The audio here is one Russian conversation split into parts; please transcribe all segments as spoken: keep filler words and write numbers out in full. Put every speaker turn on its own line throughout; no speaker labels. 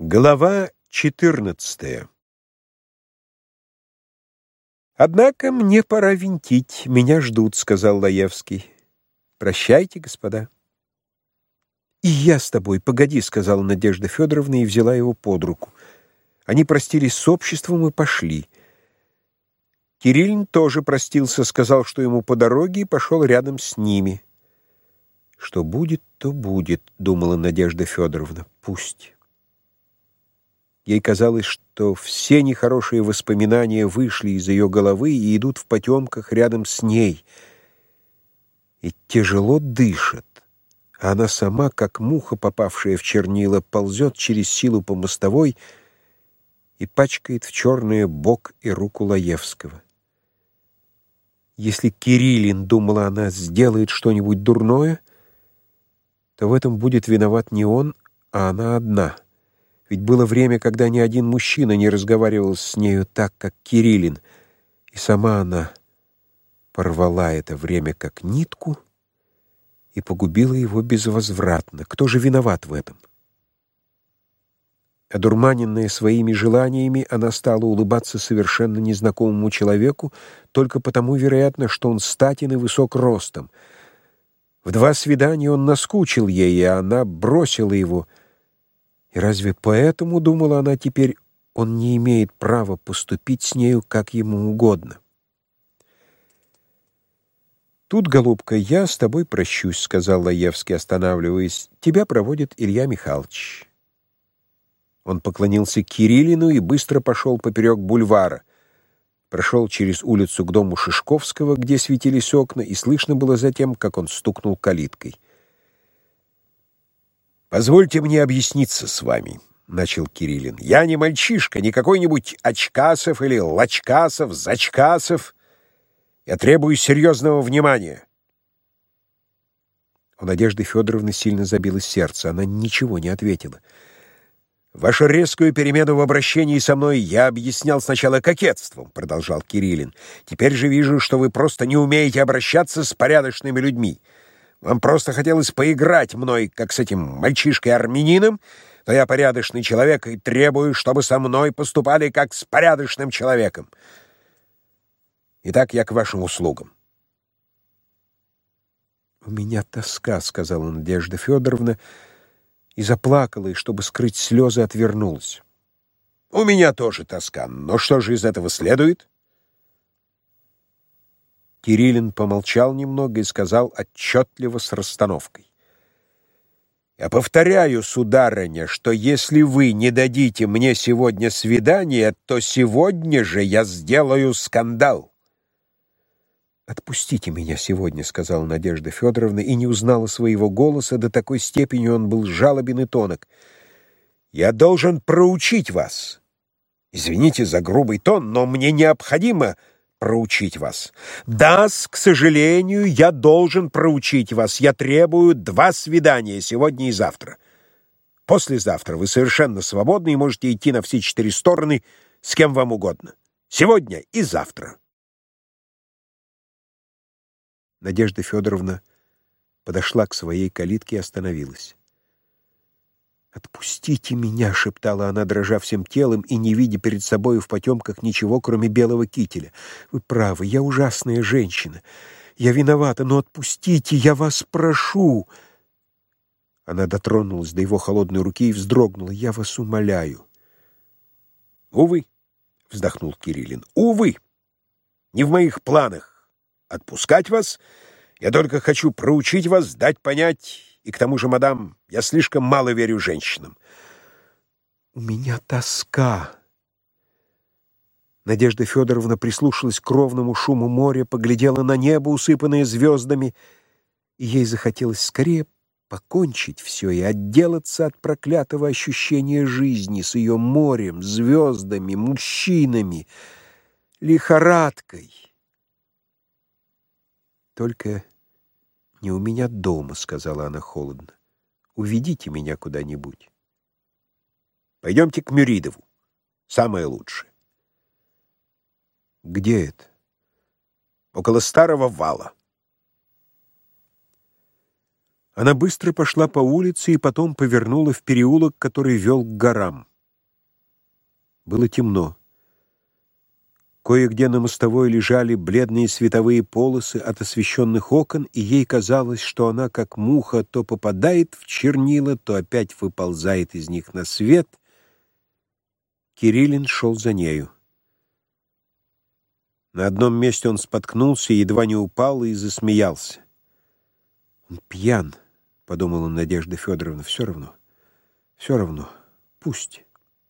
Глава четырнадцатая. «Однако мне пора винтить, меня ждут», — сказал Лаевский. «Прощайте, господа». «И я с тобой, погоди», — сказала Надежда Федоровна и взяла его под руку. Они простились с обществом и пошли. Кириллин тоже простился, сказал, что ему по дороге, и пошел рядом с ними. «Что будет, то будет», — думала Надежда Федоровна. «Пусть». Ей казалось, что все нехорошие воспоминания вышли из ее головы и идут в потемках рядом с ней. И тяжело дышит, а она сама, как муха, попавшая в чернила, ползет через силу по мостовой и пачкает в черное бок и руку Лаевского. Если Кириллин, думала она, сделает что-нибудь дурное, то в этом будет виноват не он, а она одна. Ведь было время, когда ни один мужчина не разговаривал с нею так, как Кириллин, и сама она порвала это время как нитку и погубила его безвозвратно. Кто же виноват в этом? Одурманенная своими желаниями, она стала улыбаться совершенно незнакомому человеку, только потому, вероятно, что он статен и высок ростом. В два свидания он наскучил ей, и она бросила его. И разве поэтому, думала она теперь, он не имеет права поступить с нею, как ему угодно? «Тут, голубка, я с тобой прощусь», — сказал Лаевский, останавливаясь. «Тебя проводит Илья Михайлович». Он поклонился Кириллину и быстро пошел поперек бульвара. Прошел через улицу к дому Шишковского, где светились окна, и слышно было затем, как он стукнул калиткой. «Позвольте мне объясниться с вами», — начал Кириллин. «Я не мальчишка, не какой-нибудь Очкасов или Лачкасов, Зачкасов. Я требую серьезного внимания». У Надежды Федоровны сильно забилось сердце. Она ничего не ответила. «Вашу резкую перемену в обращении со мной я объяснял сначала кокетством», — продолжал Кириллин. «Теперь же вижу, что вы просто не умеете обращаться с порядочными людьми. Вам просто хотелось поиграть мной, как с этим мальчишкой-армянином, но я порядочный человек и требую, чтобы со мной поступали как с порядочным человеком. Итак, я к вашим услугам». «У меня тоска», — сказала Надежда Федоровна, и заплакала, и, чтобы скрыть слезы, отвернулась. «У меня тоже тоска, но что же из этого следует?» Кириллин помолчал немного и сказал отчетливо с расстановкой. «Я повторяю, сударыня, что если вы не дадите мне сегодня свидание, то сегодня же я сделаю скандал». «Отпустите меня сегодня», — сказала Надежда Федоровна, и не узнала своего голоса, до такой степени он был жалобен и тонок. «Я должен проучить вас. Извините за грубый тон, но мне необходимо проучить вас. Да, к сожалению, я должен проучить вас. Я требую два свидания сегодня и завтра. Послезавтра вы совершенно свободны и можете идти на все четыре стороны с кем вам угодно. Сегодня и завтра». Надежда Федоровна подошла к своей калитке и остановилась. «Отпустите меня», — шептала она, дрожа всем телом и не видя перед собою в потемках ничего, кроме белого кителя. «Вы правы, я ужасная женщина. Я виновата, но отпустите, я вас прошу». Она дотронулась до его холодной руки и вздрогнула. «Я вас умоляю». «Увы», — вздохнул Кириллин, — «увы, не в моих планах отпускать вас. Я только хочу проучить вас, дать понять. И к тому же, мадам, я слишком мало верю женщинам». «У меня тоска». Надежда Федоровна прислушалась к ровному шуму моря, поглядела на небо, усыпанное звездами, и ей захотелось скорее покончить все и отделаться от проклятого ощущения жизни с ее морем, звездами, мужчинами, лихорадкой. «Только не у меня дома», — сказала она холодно. «Уведите меня куда-нибудь». «Пойдемте к Мюридову. Самое лучшее». «Где это?» «Около старого вала». Она быстро пошла по улице и потом повернула в переулок, который вел к горам. Было темно. Кое-где на мостовой лежали бледные световые полосы от освещенных окон, и ей казалось, что она, как муха, то попадает в чернила, то опять выползает из них на свет. Кириллин шел за нею. На одном месте он споткнулся, едва не упал и засмеялся. «Он пьян», — подумала Надежда Федоровна, — «все равно, все равно, пусть».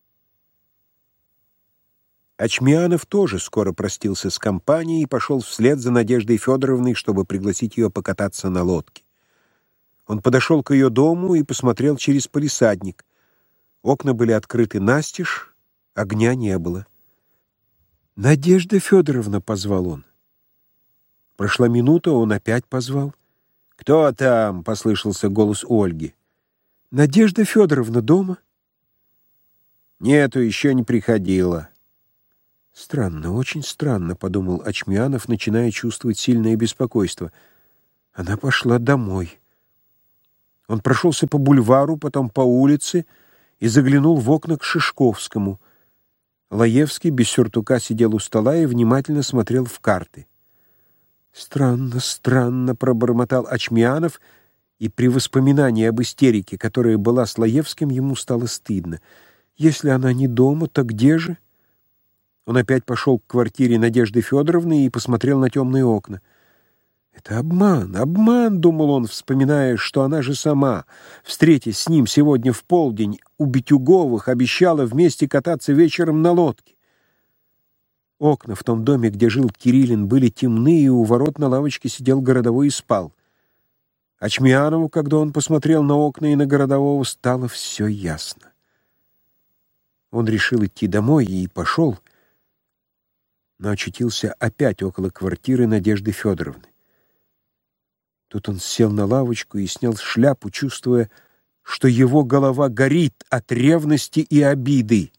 Ачмианов тоже скоро простился с компанией и пошел вслед за Надеждой Федоровной, чтобы пригласить ее покататься на лодке. Он подошел к ее дому и посмотрел через палисадник. Окна были открыты настежь, огня не было. «Надежда Федоровна!» — позвал он. Прошла минута, он опять позвал. «Кто там?» — послышался голос Ольги. «Надежда Федоровна дома?» «Нету, еще не приходила». «Странно, очень странно», — подумал Ачмианов, начиная чувствовать сильное беспокойство. Она пошла домой. Он прошелся по бульвару, потом по улице и заглянул в окна к Шишковскому. Лаевский без сюртука сидел у стола и внимательно смотрел в карты. «Странно, странно», — пробормотал Ачмианов, и при воспоминании об истерике, которая была с Лаевским, ему стало стыдно. «Если она не дома, то где же?» Он опять пошел к квартире Надежды Федоровны и посмотрел на темные окна. «Это обман, обман», — думал он, вспоминая, что она же сама, встретясь с ним сегодня в полдень у Битюговых, обещала вместе кататься вечером на лодке. Окна в том доме, где жил Кириллин, были темны, и у ворот на лавочке сидел городовой и спал. Ачмианову, когда он посмотрел на окна и на городового, стало все ясно. Он решил идти домой и пошел, но очутился опять около квартиры Надежды Федоровны. Тут он сел на лавочку и снял шляпу, чувствуя, что его голова горит от ревности и обиды.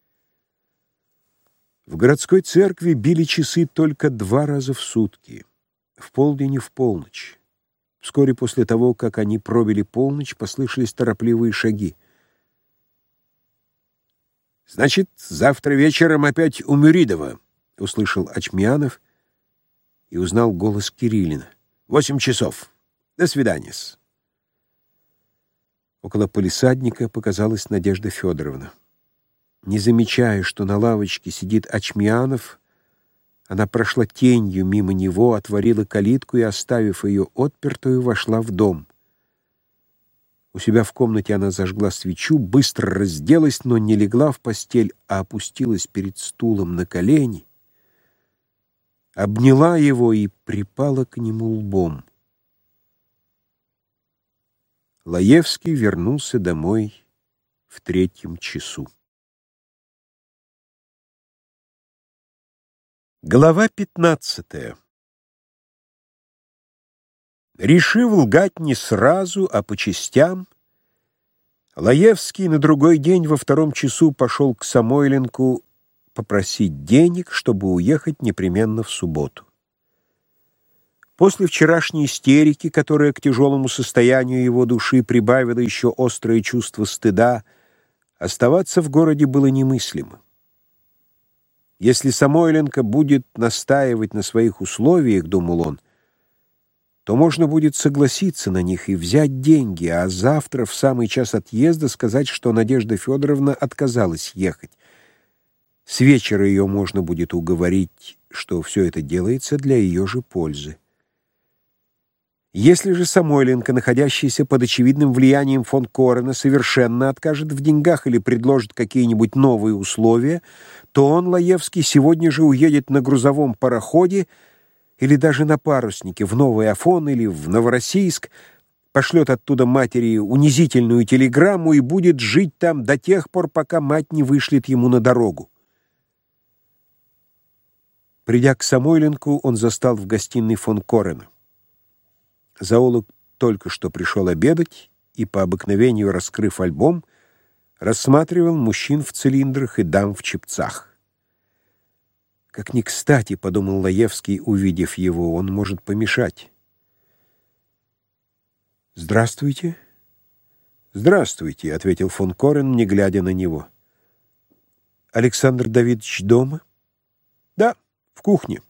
В городской церкви били часы только два раза в сутки, в полдень и в полночь. Вскоре после того, как они пробили полночь, послышались торопливые шаги. «Значит, завтра вечером опять у Мюридова», — услышал Ачмианов и узнал голос Кириллина. «Восемь часов. До свидания-с». Около палисадника показалась Надежда Федоровна. Не замечая, что на лавочке сидит Ачмианов, она прошла тенью мимо него, отворила калитку и, оставив ее отпертую, вошла в дом. У себя в комнате она зажгла свечу, быстро разделась, но не легла в постель, а опустилась перед стулом на колени, обняла его и припала к нему лбом. Лаевский вернулся домой в третьем часу. Глава пятнадцатая. Решив лгать не сразу, а по частям, Лаевский на другой день во втором часу пошел к Самойленку попросить денег, чтобы уехать непременно в субботу. После вчерашней истерики, которая к тяжелому состоянию его души прибавила еще острое чувство стыда, оставаться в городе было немыслимо. Если Самойленко будет настаивать на своих условиях, думал он, то можно будет согласиться на них и взять деньги, а завтра в самый час отъезда сказать, что Надежда Федоровна отказалась ехать. С вечера ее можно будет уговорить, что все это делается для ее же пользы. Если же Самойленко, находящийся под очевидным влиянием фон Корена, совершенно откажет в деньгах или предложит какие-нибудь новые условия, то он, Лаевский, сегодня же уедет на грузовом пароходе или даже на паруснике в Новый Афон или в Новороссийск, пошлет оттуда матери унизительную телеграмму и будет жить там до тех пор, пока мать не вышлет ему на дорогу. Придя к Самойленку, он застал в гостиной фон Корена. Зоолог только что пришел обедать и, по обыкновению раскрыв альбом, рассматривал мужчин в цилиндрах и дам в чепцах. Как ни кстати, подумал Лаевский, увидев его, он может помешать. «Здравствуйте». «Здравствуйте», — ответил фон Корен, не глядя на него. Александр Давидович дома? Да, в кухне.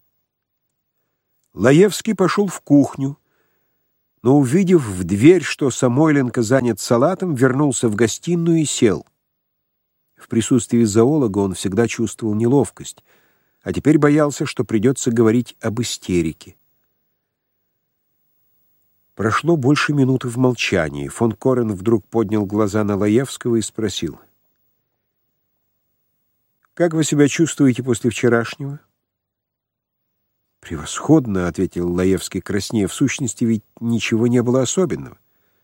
Лаевский пошел в кухню, но, увидев в дверь, что Самойленко занят салатом, вернулся в гостиную и сел. В присутствии зоолога он всегда чувствовал неловкость, а теперь боялся, что придется говорить об истерике. Прошло больше минуты в молчании. Фон Корен вдруг поднял глаза на Лаевского и спросил: «Как вы себя чувствуете после вчерашнего?» «Превосходно», — ответил Лаевский краснея. «В сущности, ведь ничего не было особенного».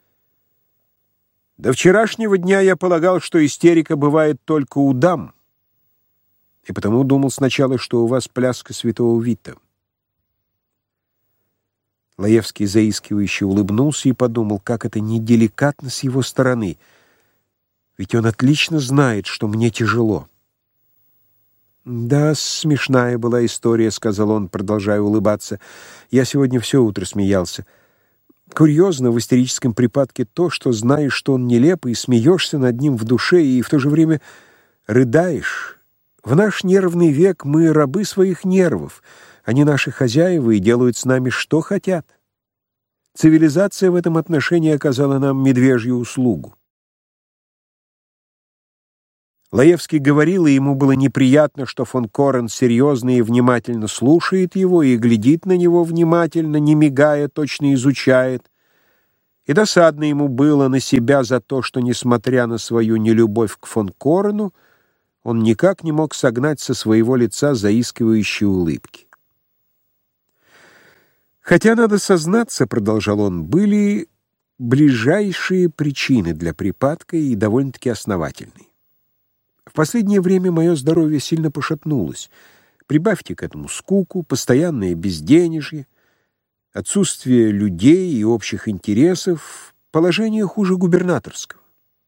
«До вчерашнего дня я полагал, что истерика бывает только у дам, и потому думал сначала, что у вас пляска святого Вита». Лаевский заискивающе улыбнулся и подумал, как это неделикатно с его стороны, ведь он отлично знает, что мне тяжело. «Да, смешная была история», — сказал он, продолжая улыбаться. «Я сегодня все утро смеялся. Курьезно в истерическом припадке то, что знаешь, что он нелепый, и смеешься над ним в душе, и в то же время рыдаешь. В наш нервный век мы рабы своих нервов, они наши хозяева и делают с нами что хотят. Цивилизация в этом отношении оказала нам медвежью услугу». Лаевский говорил, и ему было неприятно, что фон Корен серьезно и внимательно слушает его и глядит на него внимательно, не мигая, точно изучает. И досадно ему было на себя за то, что, несмотря на свою нелюбовь к фон Корену, он никак не мог согнать со своего лица заискивающие улыбки. «Хотя, надо сознаться, — продолжал он, — были ближайшие причины для припадка и довольно-таки основательные. В последнее время мое здоровье сильно пошатнулось. Прибавьте к этому скуку, постоянное безденежье, отсутствие людей и общих интересов, положение хуже губернаторского».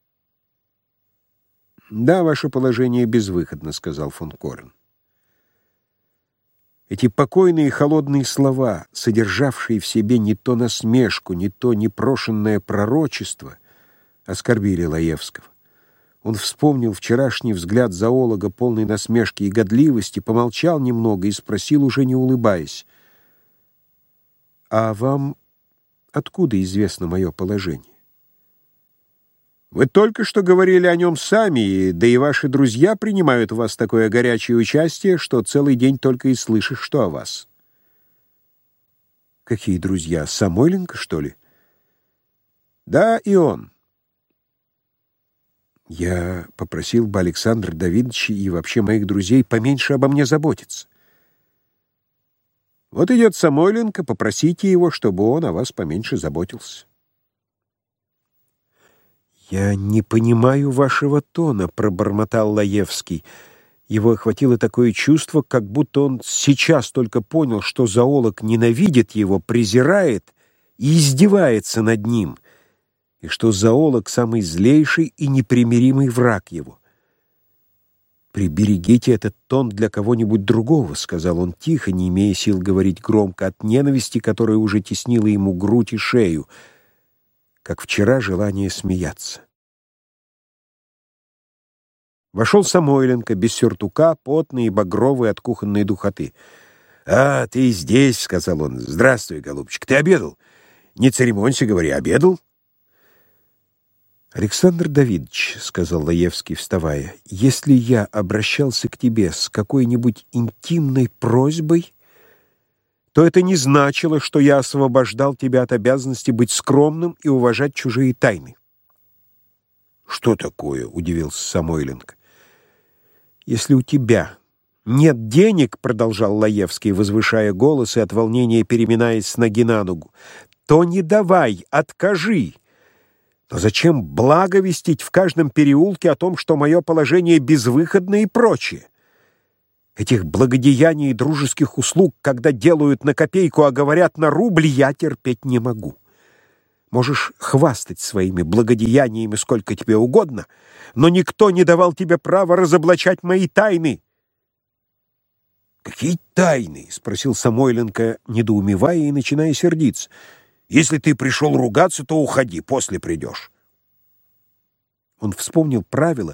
«Да, ваше положение безвыходно», — сказал фон Корен. Эти покойные холодные слова, содержавшие в себе не то насмешку, не то непрошенное пророчество, оскорбили Лаевского. Он вспомнил вчерашний взгляд зоолога, полный насмешки и годливости, помолчал немного и спросил, уже не улыбаясь: «А вам откуда известно мое положение?» «Вы только что говорили о нем сами, да и ваши друзья принимают в вас такое горячее участие, что целый день только и слышишь, что о вас». «Какие друзья? Самойленко, что ли?» «Да, и он». «Я попросил бы Александра Давидовича и вообще моих друзей поменьше обо мне заботиться». «Вот идет Самойленко, попросите его, чтобы он о вас поменьше заботился». «Я не понимаю вашего тона», — пробормотал Лаевский. Его охватило такое чувство, как будто он сейчас только понял, что зоолог ненавидит его, презирает и издевается над ним, и что зоолог — самый злейший и непримиримый враг его. «Приберегите этот тон для кого-нибудь другого», — сказал он тихо, не имея сил говорить громко от ненависти, которая уже теснила ему грудь и шею, как вчера желание смеяться. Вошел Самойленко, без сюртука, потный и багровый от кухонной духоты. «А, ты здесь», — сказал он. «Здравствуй, голубчик. Ты обедал? Не церемонься, говори, обедал?» «Александр Давидович», — сказал Лаевский, вставая, — «если я обращался к тебе с какой-нибудь интимной просьбой, то это не значило, что я освобождал тебя от обязанности быть скромным и уважать чужие тайны». «Что такое?» — удивился Самойленко. «Если у тебя нет денег, — продолжал Лаевский, возвышая голос и от волнения переминаясь с ноги на ногу, — то не давай, откажи. Но зачем благовестить в каждом переулке о том, что мое положение безвыходно и прочее? Этих благодеяний и дружеских услуг, когда делают на копейку, а говорят на рубль, я терпеть не могу. Можешь хвастать своими благодеяниями сколько тебе угодно, но никто не давал тебе права разоблачать мои тайны». «Какие тайны?» — спросил Самойленко, недоумевая и начиная сердиться. «Если ты пришел ругаться, то уходи, после придешь». Он вспомнил правило,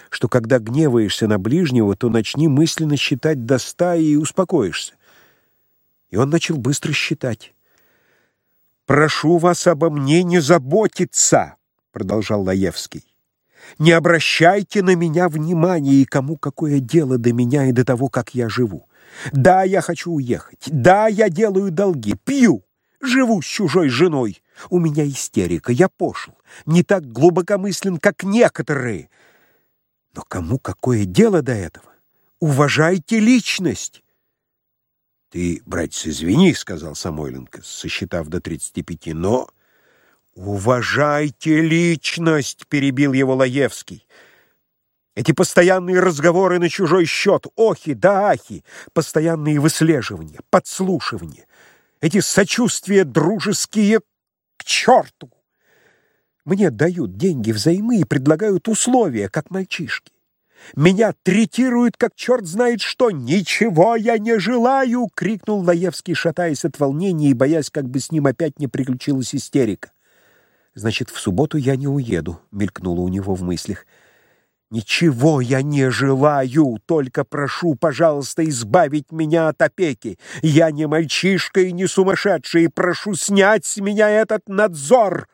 что когда гневаешься на ближнего, то начни мысленно считать до ста и успокоишься. И он начал быстро считать. «Прошу вас обо мне не заботиться», — продолжал Лаевский. «Не обращайте на меня внимания, и кому какое дело до меня и до того, как я живу. Да, я хочу уехать. Да, я делаю долги, пью, живу с чужой женой. У меня истерика, я пошел, не так глубокомыслен, как некоторые. Но кому какое дело до этого? Уважайте личность». «Ты, братец, извини, — сказал Самойленко, сосчитав до тридцати пяти, — но...» «Уважайте личность!» — перебил его Лаевский. «Эти постоянные разговоры на чужой счет, охи да ахи, постоянные выслеживания, подслушивания, эти сочувствия дружеские к черту! Мне дают деньги взаймы и предлагают условия, как мальчишки. Меня третируют, как черт знает что. Ничего я не желаю!» — крикнул Лаевский, шатаясь от волнения и боясь, как бы с ним опять не приключилась истерика. «Значит, в субботу я не уеду», — мелькнуло у него в мыслях. «Ничего я не желаю, только прошу, пожалуйста, избавить меня от опеки. Я не мальчишка и не сумасшедший, и прошу снять с меня этот надзор».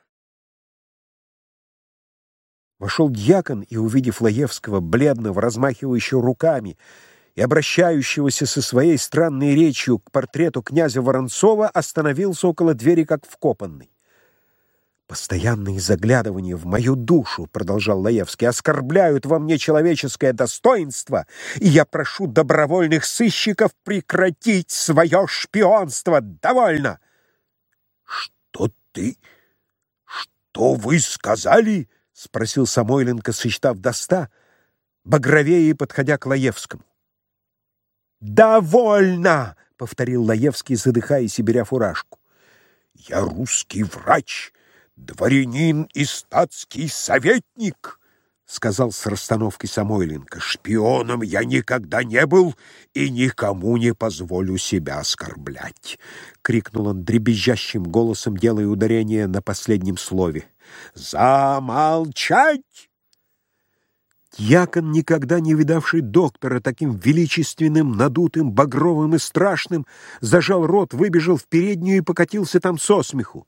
Вошел дьякон и, увидев Лаевского, бледного, размахивающего руками и обращающегося со своей странной речью к портрету князя Воронцова, остановился около двери, как вкопанный. «Постоянные заглядывания в мою душу, — продолжал Лаевский, — оскорбляют во мне человеческое достоинство, и я прошу добровольных сыщиков прекратить свое шпионство. Довольно!» «Что ты? Что вы сказали?» — спросил Самойленко, сосчитав до ста, багровее и подходя к Лаевскому. «Довольно!» — повторил Лаевский, задыхаясь и беря фуражку. «Я русский врач, дворянин и статский советник», — сказал с расстановкой Самойленко. «Шпионом я никогда не был и никому не позволю себя оскорблять», — крикнул он дребезжащим голосом, делая ударение на последнем слове. «Замолчать!» Дьякон, никогда не видавший доктора таким величественным, надутым, багровым и страшным, зажал рот, выбежал в переднюю и покатился там со смеху.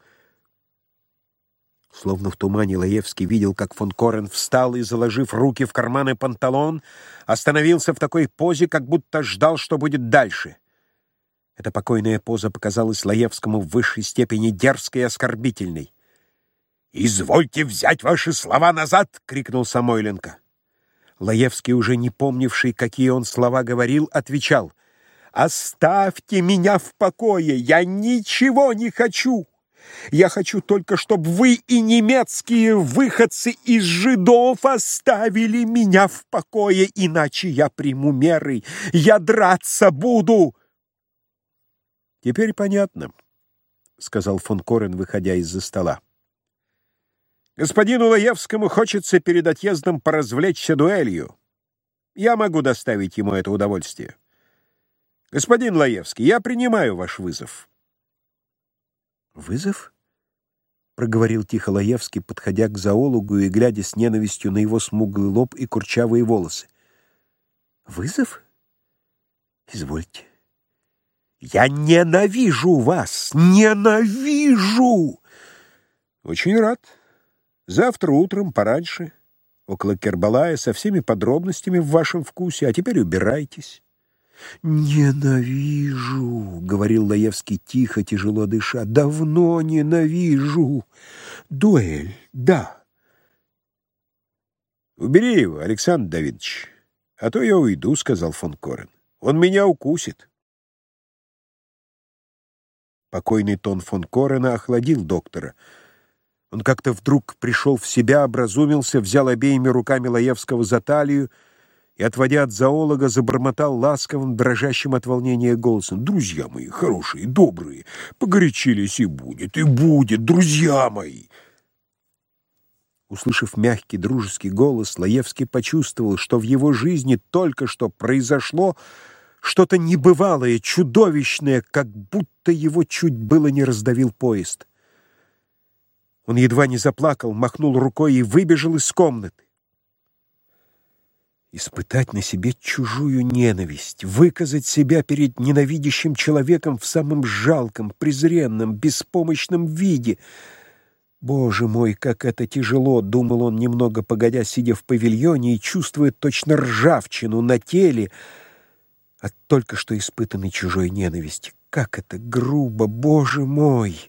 Словно в тумане Лаевский видел, как фон Корен встал и, заложив руки в карманы панталон, остановился в такой позе, как будто ждал, что будет дальше. Эта покойная поза показалась Лаевскому в высшей степени дерзкой и оскорбительной. «Извольте взять ваши слова назад!» — крикнул Самойленко. Лаевский, уже не помнивший, какие он слова говорил, отвечал: «Оставьте меня в покое! Я ничего не хочу! Я хочу только, чтобы вы и немецкие выходцы из жидов оставили меня в покое, иначе я приму меры, я драться буду!» «Теперь понятно», — сказал фон Корен, выходя из-за стола. «Господину Лаевскому хочется перед отъездом поразвлечься дуэлью. Я могу доставить ему это удовольствие. Господин Лаевский, я принимаю ваш вызов». «Вызов?» — проговорил тихо Лаевский, подходя к зоологу и глядя с ненавистью на его смуглый лоб и курчавые волосы. «Вызов? Извольте». «Я ненавижу вас! Ненавижу!» «Очень рад. Завтра утром пораньше, около Кербалая, со всеми подробностями в вашем вкусе, а теперь убирайтесь». «Ненавижу», — говорил Лаевский тихо, тяжело дыша, — «давно ненавижу. Дуэль, да». «Убери его, Александр Давидович, а то я уйду», — сказал фон Корен. «Он меня укусит». Покойный тон фон Корена охладил доктора. Он как-то вдруг пришел в себя, образумился, взял обеими руками Лаевского за талию и, отводя от зоолога, забормотал ласковым, дрожащим от волнения голосом: «Друзья мои, хорошие, добрые, погорячились, и будет, и будет, друзья мои!» Услышав мягкий, дружеский голос, Лаевский почувствовал, что в его жизни только что произошло что-то небывалое, чудовищное, как будто его чуть было не раздавил поезд. Он едва не заплакал, махнул рукой и выбежал из комнаты. Испытать на себе чужую ненависть, выказать себя перед ненавидящим человеком в самом жалком, презренном, беспомощном виде. Боже мой, как это тяжело, думал он немного погодя, сидя в павильоне и чувствуя точно ржавчину на теле от только что испытанной чужой ненависти. Как это грубо, Боже мой!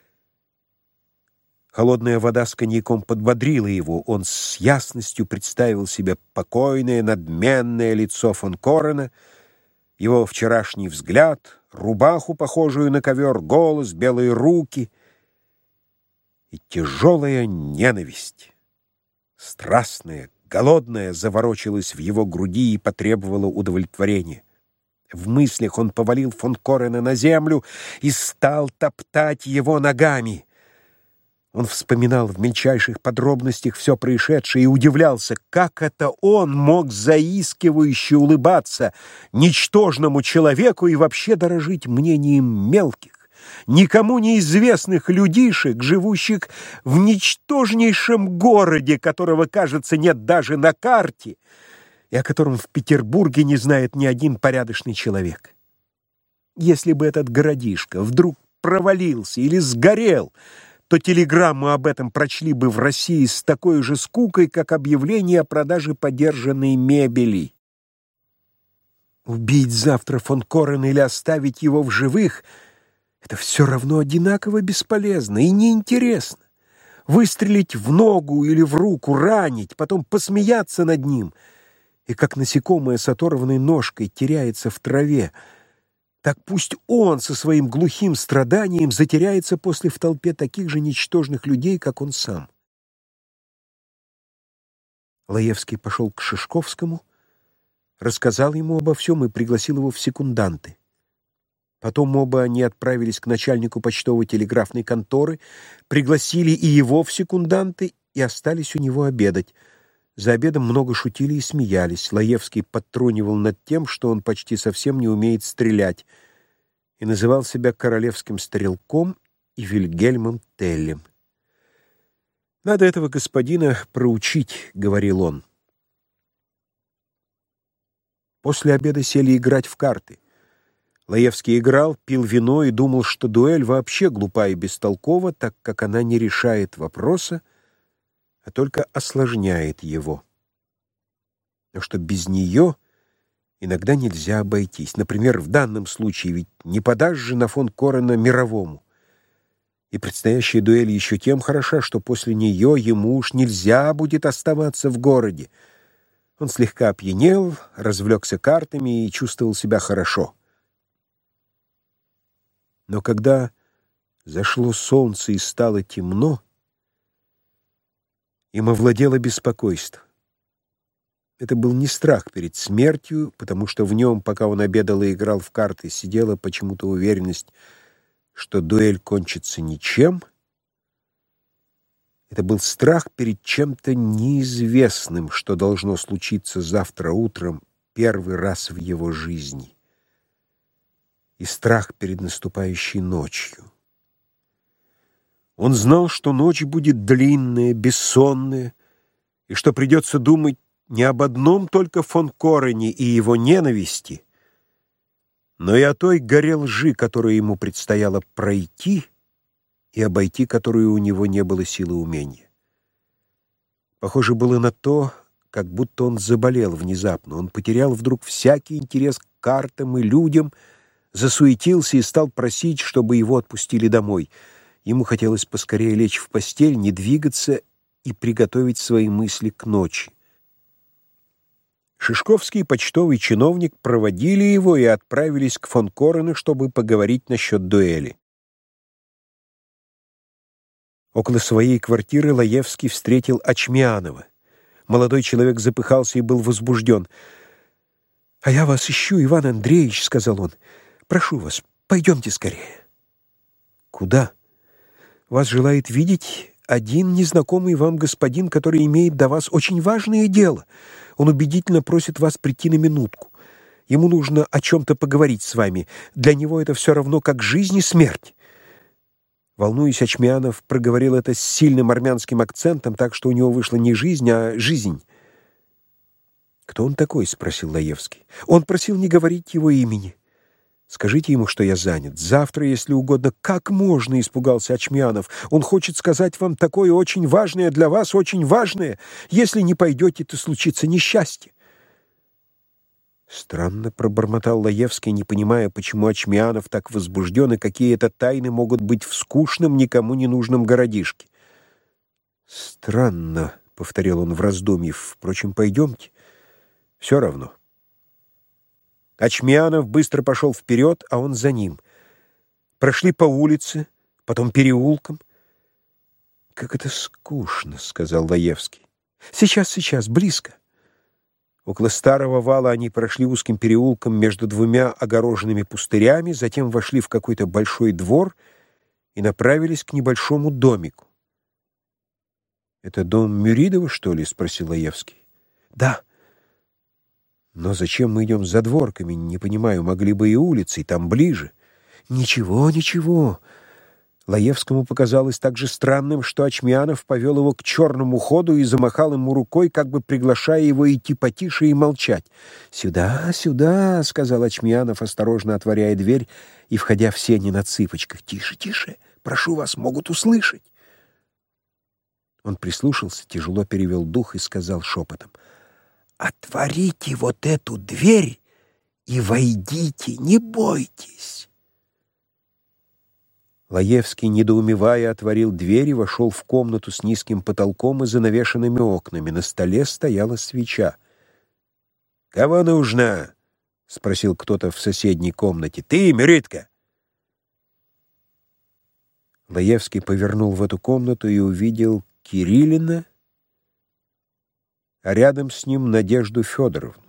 Холодная вода с коньяком подбодрила его. Он с ясностью представил себе покойное, надменное лицо фон Корена, его вчерашний взгляд, рубаху, похожую на ковер, голос, белые руки и тяжелая ненависть. Страстная, голодная, заворочилась в его груди и потребовала удовлетворения. В мыслях он повалил фон Корена на землю и стал топтать его ногами. Он вспоминал в мельчайших подробностях все происшедшее и удивлялся, как это он мог заискивающе улыбаться ничтожному человеку и вообще дорожить мнением мелких, никому неизвестных людишек, живущих в ничтожнейшем городе, которого, кажется, нет даже на карте, и о котором в Петербурге не знает ни один порядочный человек. Если бы этот городишко вдруг провалился или сгорел, то телеграмму об этом прочли бы в России с такой же скукой, как объявление о продаже подержанной мебели. Убить завтра фон Корена или оставить его в живых — это все равно одинаково бесполезно и неинтересно. Выстрелить в ногу или в руку, ранить, потом посмеяться над ним, и как насекомое с оторванной ножкой теряется в траве, так пусть он со своим глухим страданием затеряется после в толпе таких же ничтожных людей, как он сам. Лаевский пошел к Шишковскому, рассказал ему обо всем и пригласил его в секунданты. Потом оба они отправились к начальнику почтово-телеграфной конторы, пригласили и его в секунданты и остались у него обедать. За обедом много шутили и смеялись. Лаевский подтрунивал над тем, что он почти совсем не умеет стрелять, и называл себя королевским стрелком и Вильгельмом Теллем. «Надо этого господина проучить», — говорил он. После обеда сели играть в карты. Лаевский играл, пил вино и думал, что дуэль вообще глупа и бестолкова, так как она не решает вопроса, а только осложняет его. Но что без нее иногда нельзя обойтись. Например, в данном случае ведь не подашь же на фон Корена мировому. И предстоящая дуэль еще тем хороша, что после нее ему уж нельзя будет оставаться в городе. Он слегка опьянел, развлекся картами и чувствовал себя хорошо. Но когда зашло солнце и стало темно, им овладело беспокойство. Это был не страх перед смертью, потому что в нем, пока он обедал и играл в карты, сидела почему-то уверенность, что дуэль кончится ничем. Это был страх перед чем-то неизвестным, что должно случиться завтра утром первый раз в его жизни. И страх перед наступающей ночью. Он знал, что ночь будет длинная, бессонная, и что придется думать не об одном только фон Корене и его ненависти, но и о той горе лжи, которую ему предстояло пройти и обойти, которую у него не было силы умения. Похоже было на то, как будто он заболел внезапно. Он потерял вдруг всякий интерес к картам и людям, засуетился и стал просить, чтобы его отпустили домой. Ему хотелось поскорее лечь в постель, не двигаться и приготовить свои мысли к ночи. Шишковский и почтовый чиновник проводили его и отправились к фон Корену, чтобы поговорить насчет дуэли. Около своей квартиры Лаевский встретил Очмианова. Молодой человек запыхался и был возбужден. «А я вас ищу, Иван Андреевич», — сказал он. «Прошу вас, пойдемте скорее». «Куда?» «Вас желает видеть один незнакомый вам господин, который имеет до вас очень важное дело. Он убедительно просит вас прийти на минутку. Ему нужно о чем-то поговорить с вами. Для него это все равно, как жизнь и смерть». Волнуясь, Очмианов проговорил это с сильным армянским акцентом, так что у него вышла не жизнь, а жизнь. «Кто он такой?» — спросил Лаевский. «Он просил не говорить его имени. Скажите ему, что я занят. Завтра, если угодно». «Как можно?» — испугался Ачмианов. «Он хочет сказать вам такое очень важное для вас, очень важное. Если не пойдете, то случится несчастье». «Странно», — пробормотал Лаевский, не понимая, почему Ачмианов так возбужден и какие это тайны могут быть в скучном, никому не нужном городишке. «Странно», — повторил он в раздумье. «Впрочем, пойдемте. Все равно». Ачмианов быстро пошел вперед, а он за ним. Прошли по улице, потом переулком. «Как это скучно», — сказал Лаевский. «Сейчас, сейчас, близко». Около старого вала они прошли узким переулком между двумя огороженными пустырями, затем вошли в какой-то большой двор и направились к небольшому домику. «Это дом Мюридова, что ли?» — спросил Лаевский. «Да». «Но зачем мы идем за дворками? Не понимаю, могли бы и улицей, там ближе». «Ничего, ничего». Лаевскому показалось так же странным, что Ачмианов повел его к черному ходу и замахал ему рукой, как бы приглашая его идти потише и молчать. «Сюда, сюда», — сказал Ачмианов, осторожно отворяя дверь и входя в сени на цыпочках. «Тише, тише, прошу вас, могут услышать». Он прислушался, тяжело перевел дух и сказал шепотом: «Отворите вот эту дверь и войдите, не бойтесь». Лаевский, недоумевая, отворил дверь и вошел в комнату с низким потолком и занавешенными окнами. На столе стояла свеча. «Кого нужно?» — спросил кто-то в соседней комнате. «Ты, Мюридка!» Лаевский повернул в эту комнату и увидел Кириллина, а рядом с ним Надежду Федоровну.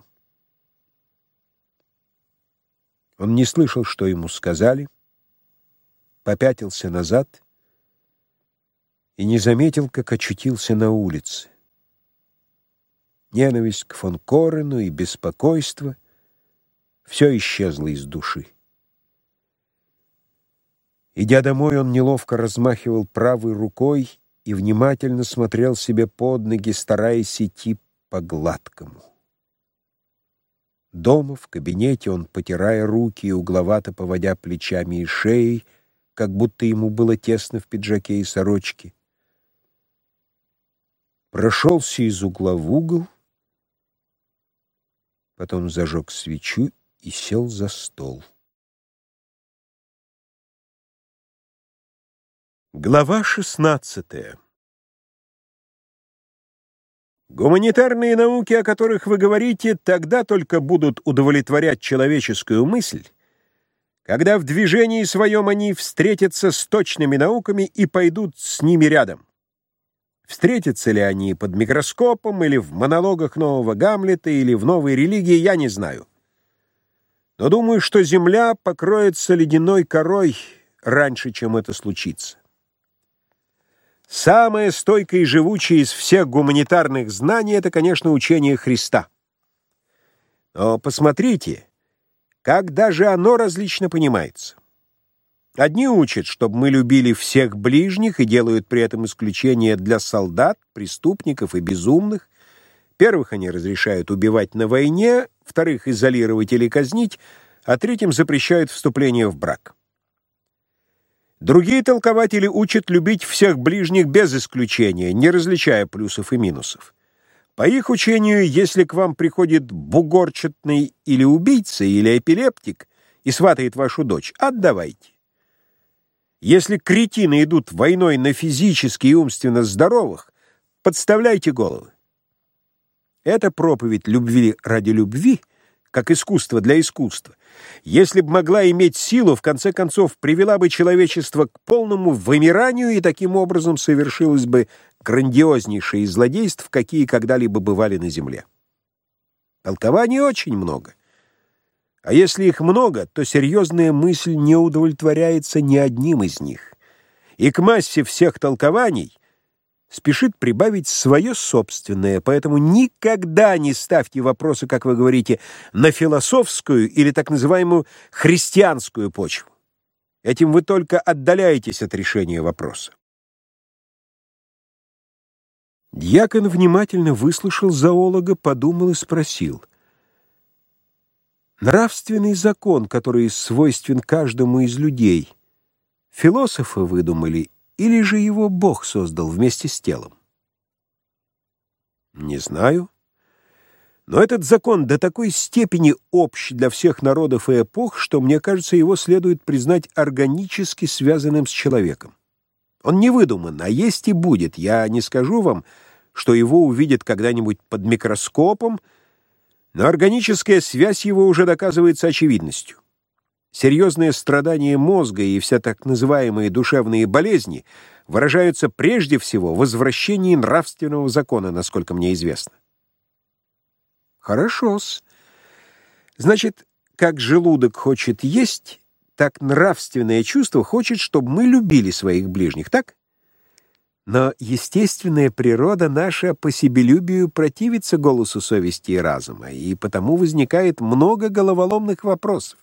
Он не слышал, что ему сказали, попятился назад и не заметил, как очутился на улице. Ненависть к фон Корену и беспокойство — все исчезло из души. Идя домой, он неловко размахивал правой рукой и внимательно смотрел себе под ноги, стараясь идти по гладкому. Дома, в кабинете, он, потирая руки и угловато поводя плечами и шеей, как будто ему было тесно в пиджаке и сорочке, прошелся из угла в угол, потом зажег свечу и сел за стол. Глава шестнадцатая. Гуманитарные науки, о которых вы говорите, тогда только будут удовлетворять человеческую мысль, когда в движении своем они встретятся с точными науками и пойдут с ними рядом. Встретятся ли они под микроскопом, или в монологах нового Гамлета, или в новой религии, я не знаю. Но думаю, что Земля покроется ледяной корой раньше, чем это случится. Самое стойкое и живучее из всех гуманитарных знаний — это, конечно, учение Христа. Но посмотрите, как даже оно различно понимается. Одни учат, чтобы мы любили всех ближних, и делают при этом исключение для солдат, преступников и безумных. Первых они разрешают убивать на войне, вторых — изолировать или казнить, а третьим запрещают вступление в брак. Другие толкователи учат любить всех ближних без исключения, не различая плюсов и минусов. По их учению, если к вам приходит бугорчатный или убийца, или эпилептик и сватает вашу дочь, отдавайте. Если кретины идут войной на физически и умственно здоровых, подставляйте головы. Это проповедь любви ради любви, как искусство для искусства. Если б могла иметь силу, в конце концов, привела бы человечество к полному вымиранию, и таким образом совершилось бы грандиознейшее из злодейств, какие когда-либо бывали на земле. Толкований очень много. А если их много, то серьезная мысль не удовлетворяется ни одним из них. И к массе всех толкований спешит прибавить свое собственное, поэтому никогда не ставьте вопросы, как вы говорите, на философскую или так называемую христианскую почву. Этим вы только отдаляетесь от решения вопроса. Дьякон внимательно выслушал зоолога, подумал и спросил: нравственный закон, который свойствен каждому из людей, философы выдумали или же его Бог создал вместе с телом? Не знаю. Но этот закон до такой степени общ для всех народов и эпох, что, мне кажется, его следует признать органически связанным с человеком. Он не выдуман, а есть и будет. Я не скажу вам, что его увидят когда-нибудь под микроскопом, но органическая связь его уже доказывается очевидностью. Серьезные страдания мозга и все так называемые душевные болезни выражаются прежде всего в возвращении нравственного закона, насколько мне известно. Хорошо-с. Значит, как желудок хочет есть, так нравственное чувство хочет, чтобы мы любили своих ближних, так? Но естественная природа наша по себелюбию противится голосу совести и разума, и потому возникает много головоломных вопросов.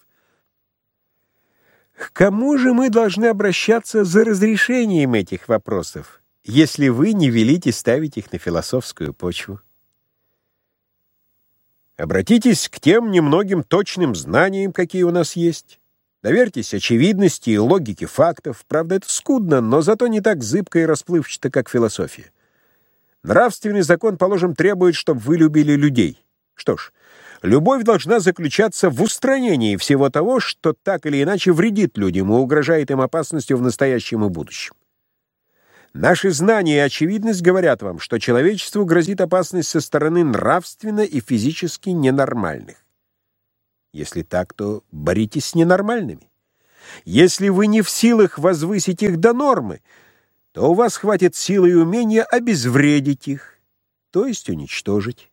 К кому же мы должны обращаться за разрешением этих вопросов, если вы не велите ставить их на философскую почву? Обратитесь к тем немногим точным знаниям, какие у нас есть. Доверьтесь очевидности и логике фактов. Правда, это скудно, но зато не так зыбко и расплывчато, как философия. Нравственный закон, положим, требует, чтобы вы любили людей. Что ж, любовь должна заключаться в устранении всего того, что так или иначе вредит людям и угрожает им опасностью в настоящем и будущем. Наши знания и очевидность говорят вам, что человечеству грозит опасность со стороны нравственно и физически ненормальных. Если так, то боритесь с ненормальными. Если вы не в силах возвысить их до нормы, то у вас хватит силы и умения обезвредить их, то есть уничтожить.